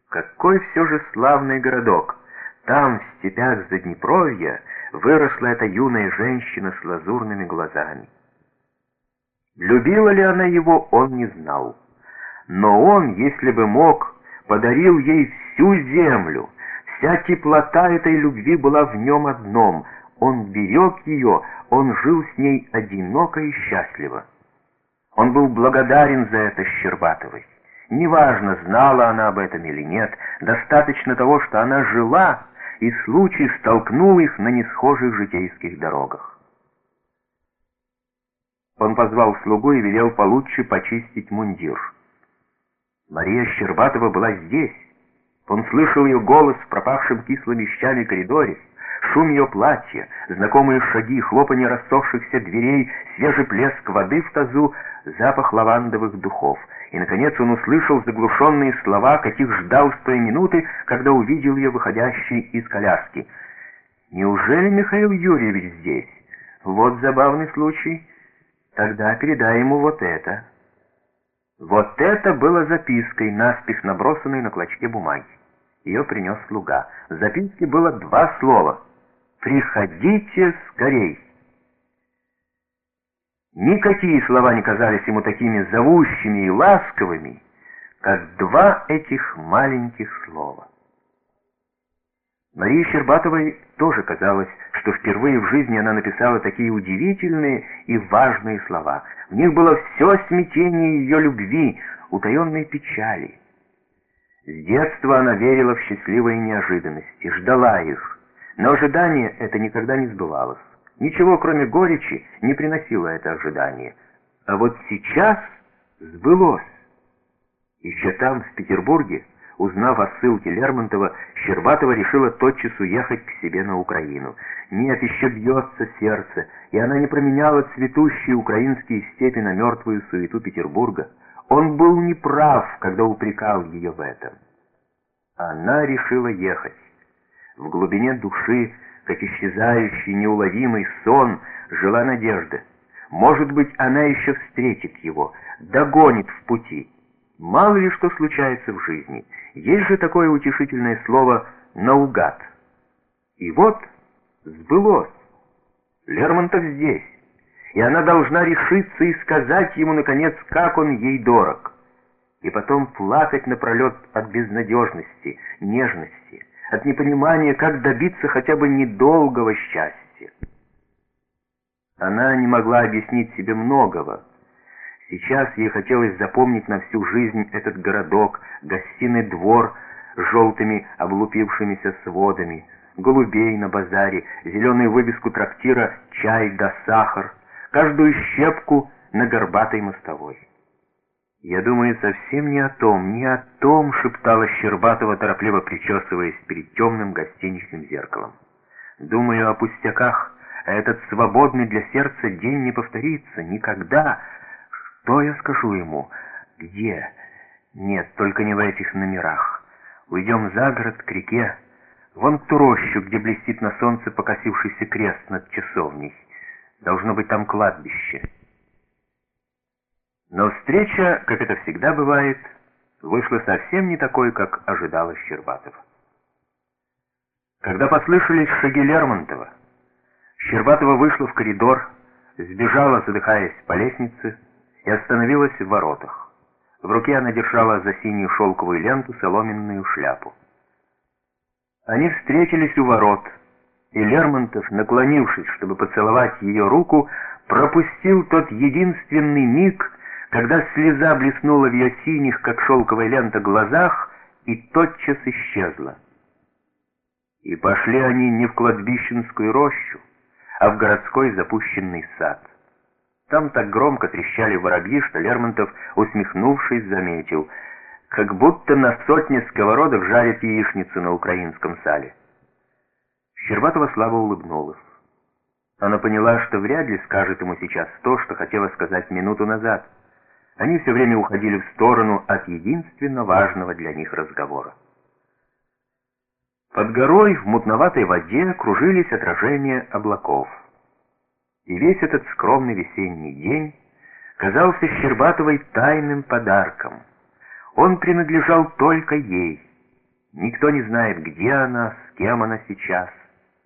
Какой все же славный городок! Там, в степях Заднепровья, выросла эта юная женщина с лазурными глазами. Любила ли она его, он не знал. Но он, если бы мог, подарил ей всю землю. Вся теплота этой любви была в нем одном. Он берег ее, он жил с ней одиноко и счастливо. Он был благодарен за это Щербатовой. Неважно, знала она об этом или нет, достаточно того, что она жила, и случай столкнул их на несхожих житейских дорогах. Он позвал слугу и велел получше почистить мундир. Мария Щербатова была здесь. Он слышал ее голос в пропахшем кислыми щами коридоре, шум ее платья, знакомые шаги, хлопанье рассохшихся дверей, свежий плеск воды в тазу, запах лавандовых духов. И, наконец, он услышал заглушенные слова, каких ждал с той минуты, когда увидел ее выходящей из коляски. «Неужели Михаил Юрьевич здесь? Вот забавный случай. Тогда передай ему вот это». Вот это было запиской, наспех набросанной на клочке бумаги. Ее принес слуга. В записке было 2 слова: «Приходите скорей». Никакие слова не казались ему такими зовущими и ласковыми, как 2 этих маленьких слова. Марии Щербатовой тоже казалось, что впервые в жизни она написала такие удивительные и важные слова. В них было все смятение ее любви, утаенной печали. С детства она верила в счастливые неожиданности, ждала их, но ожидание это никогда не сбывалось. Ничего, кроме горечи, не приносило это ожидание. А вот сейчас сбылось. Еще там, в Петербурге, узнав о ссылке Лермонтова, Щербатова решила тотчас уехать к себе на Украину. Нет, еще бьется сердце, и она не променяла цветущие украинские степи на мертвую суету Петербурга. Он был неправ, когда упрекал ее в этом. Она решила ехать. В глубине души, как исчезающий неуловимый сон, жила надежда. Может быть, она еще встретит его, догонит в пути. Мало ли что случается в жизни. Есть же такое утешительное слово «наугад». И вот сбылось. Лермонтов здесь, и она должна решиться и сказать ему, наконец, как он ей дорог. И потом плакать напролет от безнадежности, нежности, от непонимания, как добиться хотя бы недолгого счастья. Она не могла объяснить себе многого. Сейчас ей хотелось запомнить на всю жизнь этот городок, гостиный двор с желтыми облупившимися сводами, голубей на базаре, зеленую вывеску трактира «Чай да сахар», каждую щепку на горбатой мостовой. «Я думаю совсем не о том», — шептала Щербатова, торопливо причесываясь перед темным гостиничным зеркалом. «Думаю о пустяках, а этот свободный для сердца день не повторится никогда. Что я скажу ему? Где? Нет, только не в этих номерах. Уйдем за город, к реке, вон в ту рощу, где блестит на солнце покосившийся крест над часовней. Должно быть там кладбище». Но встреча, как это всегда бывает, вышла совсем не такой, как ожидала Щербатова. Когда послышались шаги Лермонтова, Щербатова вышла в коридор, сбежала, задыхаясь, по лестнице и остановилась в воротах. В руке она держала за синюю шелковую ленту соломенную шляпу. Они встретились у ворот, и Лермонтов, наклонившись, чтобы поцеловать ее руку, пропустил тот единственный миг, когда слеза блеснула в ее синих, как шелковая лента, глазах и тотчас исчезла. И пошли они не в кладбищенскую рощу, а в городской запущенный сад. Там так громко трещали воробьи, что Лермонтов, усмехнувшись, заметил, как будто на сотне сковородок жарят яичницу на украинском сале. Щербатова слабо улыбнулась. Она поняла, что вряд ли скажет ему сейчас то, что хотела сказать минуту назад. Они все время уходили в сторону от единственно важного для них разговора. Под горой в мутноватой воде кружились отражения облаков. И весь этот скромный весенний день казался Щербатовой тайным подарком. Он принадлежал только ей. Никто не знает, где она, с кем она сейчас.